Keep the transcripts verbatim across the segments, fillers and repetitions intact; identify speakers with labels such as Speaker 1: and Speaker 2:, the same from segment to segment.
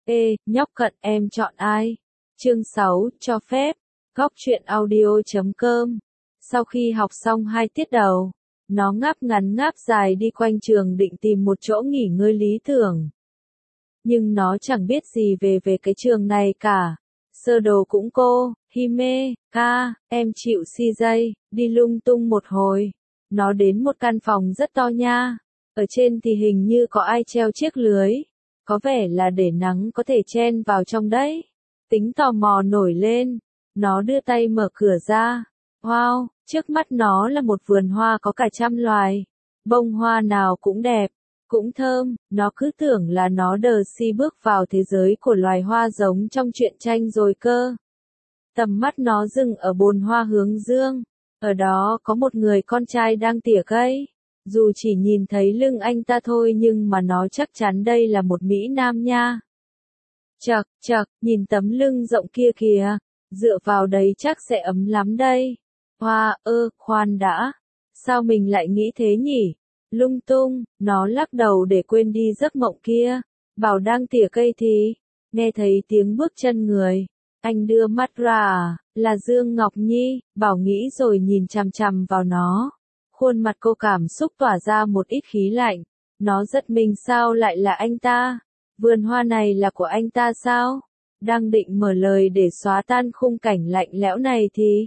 Speaker 1: Ê, nhóc cận em chọn ai? Chương sáu, cho phép. Góc truyện audio chấm com. Sau khi học xong hai tiết đầu, nó ngáp ngắn ngáp dài đi quanh trường định tìm một chỗ nghỉ ngơi lý tưởng. Nhưng nó chẳng biết gì về về cái trường này cả. Sơ đồ cũng cô, Hime, ca, em chịu xê giây, đi lung tung một hồi. Nó đến một căn phòng rất to nha. Ở trên thì hình như có ai treo chiếc lưới. Có vẻ là để nắng có thể chen vào trong đấy. Tính tò mò nổi lên. Nó đưa tay mở cửa ra. Wow, trước mắt nó là một vườn hoa có cả trăm loài. Bông hoa nào cũng đẹp, cũng thơm. Nó cứ tưởng là nó đờ si bước vào thế giới của loài hoa giống trong truyện tranh rồi cơ. Tầm mắt nó dừng ở bồn hoa hướng dương. Ở đó có một người con trai đang tỉa cây. Dù chỉ nhìn thấy lưng anh ta thôi nhưng mà nó chắc chắn đây là một Mỹ Nam nha. Chậc, chậc, nhìn tấm lưng rộng kia kìa, dựa vào đấy chắc sẽ ấm lắm đây. Hoa, ơ, khoan đã. Sao mình lại nghĩ thế nhỉ? Lung tung, nó lắc đầu để quên đi giấc mộng kia. Bảo đang tỉa cây thì, nghe thấy tiếng bước chân người. Anh đưa mắt ra à, là Dương Ngọc Nhi, Bảo nghĩ rồi nhìn chằm chằm vào nó. Khuôn mặt cô cảm xúc tỏa ra một ít khí lạnh. Nó giật mình sao lại là anh ta? Vườn hoa này là của anh ta sao? Đang định mở lời để xóa tan khung cảnh lạnh lẽo này thì...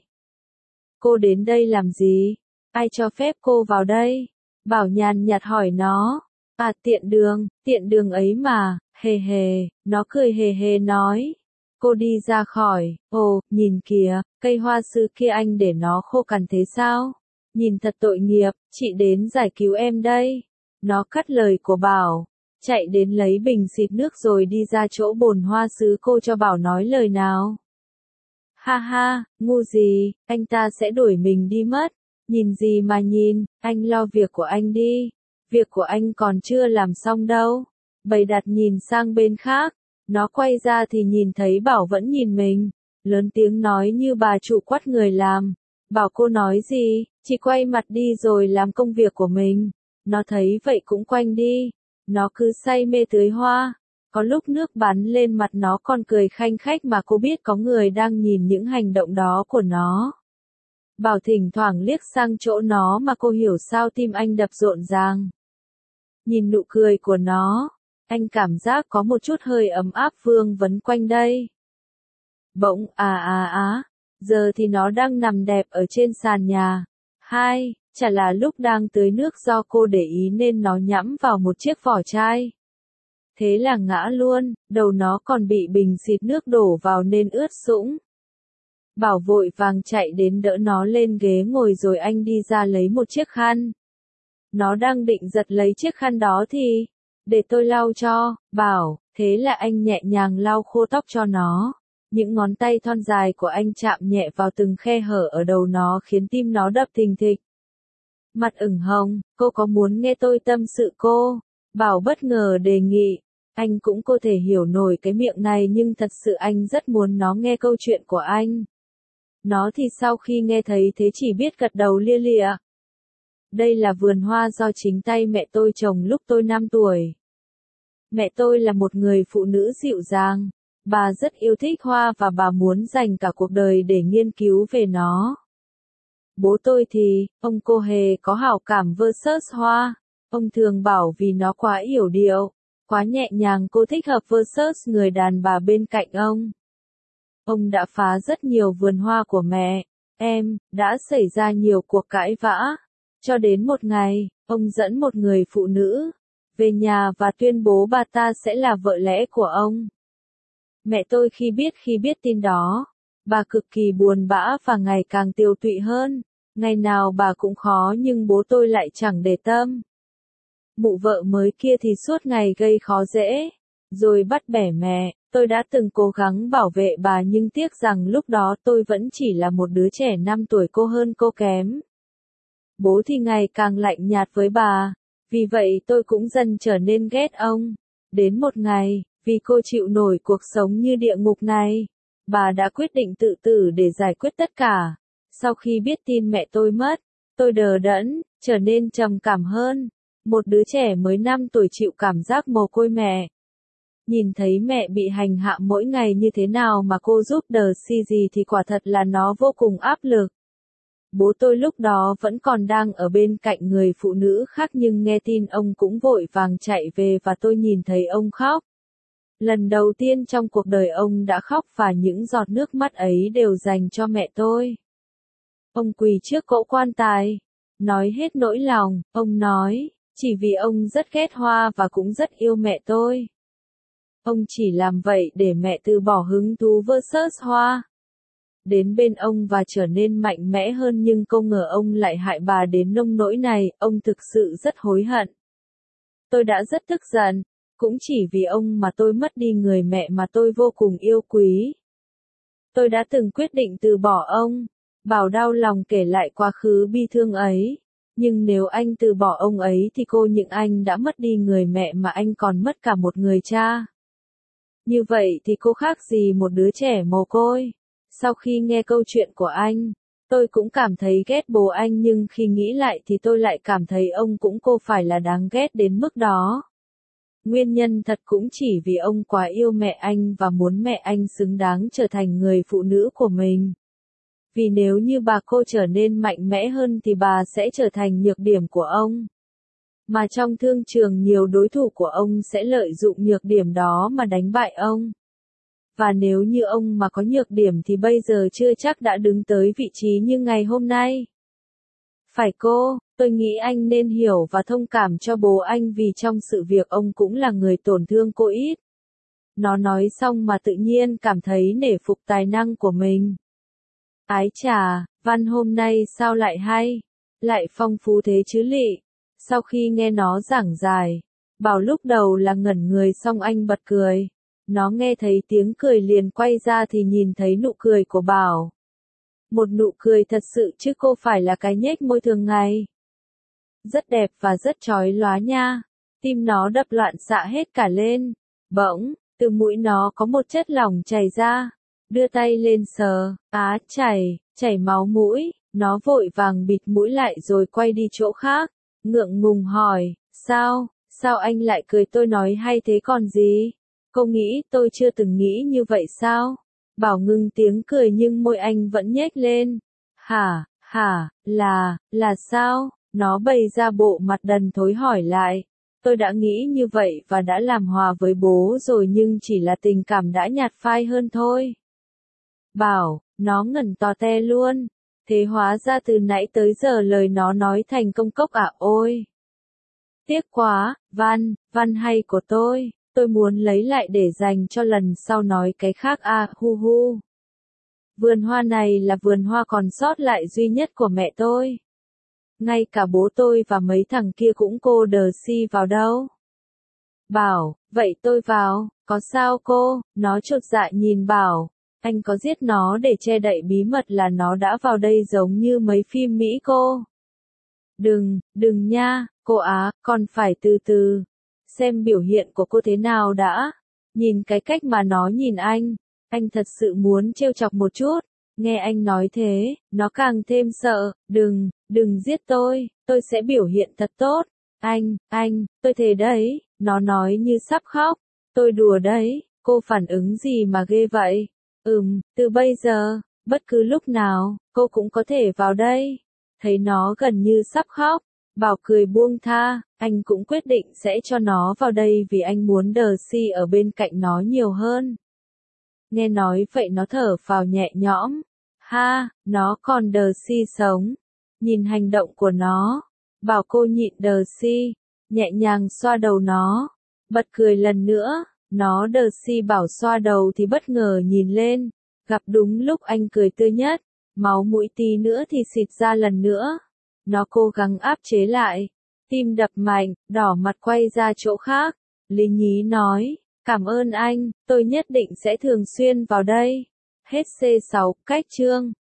Speaker 1: Cô đến đây làm gì? Ai cho phép cô vào đây? Bảo nhàn nhạt hỏi nó. À tiện đường, tiện đường ấy mà, hề hề, nó cười hề hề nói. Cô đi ra khỏi, ồ, nhìn kìa, cây hoa sứ kia anh để nó khô cằn thế sao? Nhìn thật tội nghiệp, chị đến giải cứu em đây. Nó cắt lời của Bảo, chạy đến lấy bình xịt nước rồi đi ra chỗ bồn hoa sứ cô cho Bảo nói lời nào. Ha ha, ngu gì, anh ta sẽ đuổi mình đi mất. Nhìn gì mà nhìn, anh lo việc của anh đi. Việc của anh còn chưa làm xong đâu. Bầy đặt nhìn sang bên khác. Nó quay ra thì nhìn thấy Bảo vẫn nhìn mình. Lớn tiếng nói như bà chủ quát người làm. Bảo cô nói gì, chị quay mặt đi rồi làm công việc của mình. Nó thấy vậy cũng quanh đi. Nó cứ say mê tưới hoa. Có lúc nước bắn lên mặt nó còn cười khanh khách mà cô biết có người đang nhìn những hành động đó của nó. Bảo thỉnh thoảng liếc sang chỗ nó mà cô hiểu sao tim anh đập rộn ràng. Nhìn nụ cười của nó, anh cảm giác có một chút hơi ấm áp vương vấn quanh đây. Bỗng à à á, giờ thì nó đang nằm đẹp ở trên sàn nhà. Hai, chả là lúc đang tưới nước do cô để ý nên nó nhắm vào một chiếc vỏ chai. Thế là ngã luôn, đầu nó còn bị bình xịt nước đổ vào nên ướt sũng. Bảo vội vàng chạy đến đỡ nó lên ghế ngồi rồi anh đi ra lấy một chiếc khăn. Nó đang định giật lấy chiếc khăn đó thì, để tôi lau cho, Bảo, thế là anh nhẹ nhàng lau khô tóc cho nó. Những ngón tay thon dài của anh chạm nhẹ vào từng khe hở ở đầu nó khiến tim nó đập thình thịch. Mặt ửng hồng, cô có muốn nghe tôi tâm sự cô? Bảo bất ngờ đề nghị. Anh cũng có thể hiểu nổi cái miệng này nhưng thật sự anh rất muốn nó nghe câu chuyện của anh. Nó thì sau khi nghe thấy thế chỉ biết gật đầu lia lịa. Đây là vườn hoa do chính tay mẹ tôi trồng lúc tôi năm tuổi. Mẹ tôi là một người phụ nữ dịu dàng. Bà rất yêu thích hoa và bà muốn dành cả cuộc đời để nghiên cứu về nó. Bố tôi thì, ông cô hề có hảo cảm versus hoa. Ông thường bảo vì nó quá yểu điệu, quá nhẹ nhàng cô thích hợp versus người đàn bà bên cạnh ông. Ông đã phá rất nhiều vườn hoa của mẹ, em, đã xảy ra nhiều cuộc cãi vã. Cho đến một ngày, ông dẫn một người phụ nữ về nhà và tuyên bố bà ta sẽ là vợ lẽ của ông. Mẹ tôi khi biết khi biết tin đó, bà cực kỳ buồn bã và ngày càng tiều tụy hơn. Ngày nào bà cũng khó nhưng bố tôi lại chẳng để tâm. Mụ vợ mới kia thì suốt ngày gây khó dễ, rồi bắt bẻ mẹ. Tôi đã từng cố gắng bảo vệ bà nhưng tiếc rằng lúc đó tôi vẫn chỉ là một đứa trẻ năm tuổi cô hơn cô kém. Bố thì ngày càng lạnh nhạt với bà, vì vậy tôi cũng dần trở nên ghét ông. Đến một ngày, vì cô chịu nổi cuộc sống như địa ngục này, bà đã quyết định tự tử để giải quyết tất cả. Sau khi biết tin mẹ tôi mất, tôi đờ đẫn, trở nên trầm cảm hơn. Một đứa trẻ mới năm tuổi chịu cảm giác mồ côi mẹ. Nhìn thấy mẹ bị hành hạ mỗi ngày như thế nào mà cô giúp đờ si gì thì quả thật là nó vô cùng áp lực. Bố tôi lúc đó vẫn còn đang ở bên cạnh người phụ nữ khác nhưng nghe tin ông cũng vội vàng chạy về và tôi nhìn thấy ông khóc. Lần đầu tiên trong cuộc đời ông đã khóc và những giọt nước mắt ấy đều dành cho mẹ tôi. Ông quỳ trước cỗ quan tài, nói hết nỗi lòng, ông nói, chỉ vì ông rất ghét Hoa và cũng rất yêu mẹ tôi. Ông chỉ làm vậy để mẹ từ bỏ hứng thú versus Hoa. Đến bên ông và trở nên mạnh mẽ hơn nhưng không ngờ ông lại hại bà đến nông nỗi này, ông thực sự rất hối hận. Tôi đã rất tức giận, cũng chỉ vì ông mà tôi mất đi người mẹ mà tôi vô cùng yêu quý. Tôi đã từng quyết định từ bỏ ông, Bảo đau lòng kể lại quá khứ bi thương ấy. Nhưng nếu anh từ bỏ ông ấy thì cô những anh đã mất đi người mẹ mà anh còn mất cả một người cha. Như vậy thì cô khác gì một đứa trẻ mồ côi. Sau khi nghe câu chuyện của anh, tôi cũng cảm thấy ghét bố anh nhưng khi nghĩ lại thì tôi lại cảm thấy ông cũng cô phải là đáng ghét đến mức đó. Nguyên nhân thật cũng chỉ vì ông quá yêu mẹ anh và muốn mẹ anh xứng đáng trở thành người phụ nữ của mình. Vì nếu như bà cô trở nên mạnh mẽ hơn thì bà sẽ trở thành nhược điểm của ông. Mà trong thương trường nhiều đối thủ của ông sẽ lợi dụng nhược điểm đó mà đánh bại ông. Và nếu như ông mà có nhược điểm thì bây giờ chưa chắc đã đứng tới vị trí như ngày hôm nay. Phải cô, tôi nghĩ anh nên hiểu và thông cảm cho bố anh vì trong sự việc ông cũng là người tổn thương cô ít. Nó nói xong mà tự nhiên cảm thấy nể phục tài năng của mình. Ái chà, Văn hôm nay sao lại hay, lại phong phú thế chứ lị. Sau khi nghe nó giảng giải, Bảo lúc đầu là ngẩn người xong anh bật cười. Nó nghe thấy tiếng cười liền quay ra thì nhìn thấy nụ cười của Bảo. Một nụ cười thật sự chứ cô phải là cái nhếch môi thường ngày. Rất đẹp và rất chói lóa nha. Tim nó đập loạn xạ hết cả lên. Bỗng, từ mũi nó có một chất lỏng chảy ra. Đưa tay lên sờ, á chảy, chảy máu mũi. Nó vội vàng bịt mũi lại rồi quay đi chỗ khác. Ngượng ngùng hỏi, sao, sao anh lại cười? Tôi nói hay thế còn gì? Cô nghĩ tôi chưa từng nghĩ như vậy sao? Bảo ngưng tiếng cười nhưng môi anh vẫn nhếch lên. Hả, hả, là, là sao? Nó bày ra bộ mặt đần thối hỏi lại. Tôi đã nghĩ như vậy và đã làm hòa với bố rồi nhưng chỉ là tình cảm đã nhạt phai hơn thôi. Bảo, nó ngẩn to te luôn. Thế hóa ra từ nãy tới giờ lời nó nói thành công cốc à? Ôi! Tiếc quá, Văn, Văn hay của tôi. Tôi muốn lấy lại để dành cho lần sau nói cái khác à, hu hu. Vườn hoa này là vườn hoa còn sót lại duy nhất của mẹ tôi. Ngay cả bố tôi và mấy thằng kia cũng cô đờ si vào đâu. Bảo, vậy tôi vào, có sao cô? Nó chột dạ nhìn Bảo, anh có giết nó để che đậy bí mật là nó đã vào đây giống như mấy phim Mỹ cô. Đừng, đừng nha, cô á, còn phải từ từ. Xem biểu hiện của cô thế nào đã. Nhìn cái cách mà nó nhìn anh, anh thật sự muốn trêu chọc một chút. Nghe anh nói thế, nó càng thêm sợ. Đừng, đừng giết tôi, tôi sẽ biểu hiện thật tốt. Anh, anh, tôi thề đấy, nó nói như sắp khóc. Tôi đùa đấy, cô phản ứng gì mà ghê vậy? Ừm, từ bây giờ, bất cứ lúc nào, cô cũng có thể vào đây. Thấy nó gần như sắp khóc. Bảo cười buông tha, anh cũng quyết định sẽ cho nó vào đây vì anh muốn đờ si ở bên cạnh nó nhiều hơn. Nghe nói vậy nó thở phào nhẹ nhõm. Ha, nó còn đờ si sống. Nhìn hành động của nó, Bảo cô nhịn đờ si, nhẹ nhàng xoa đầu nó. Bật cười lần nữa, nó đờ si Bảo xoa đầu thì bất ngờ nhìn lên. Gặp đúng lúc anh cười tươi nhất, máu mũi tí nữa thì xịt ra lần nữa. Nó cố gắng áp chế lại, tim đập mạnh, đỏ mặt quay ra chỗ khác. Lý nhí nói, cảm ơn anh, tôi nhất định sẽ thường xuyên vào đây. Hết xê sáu, cách chương.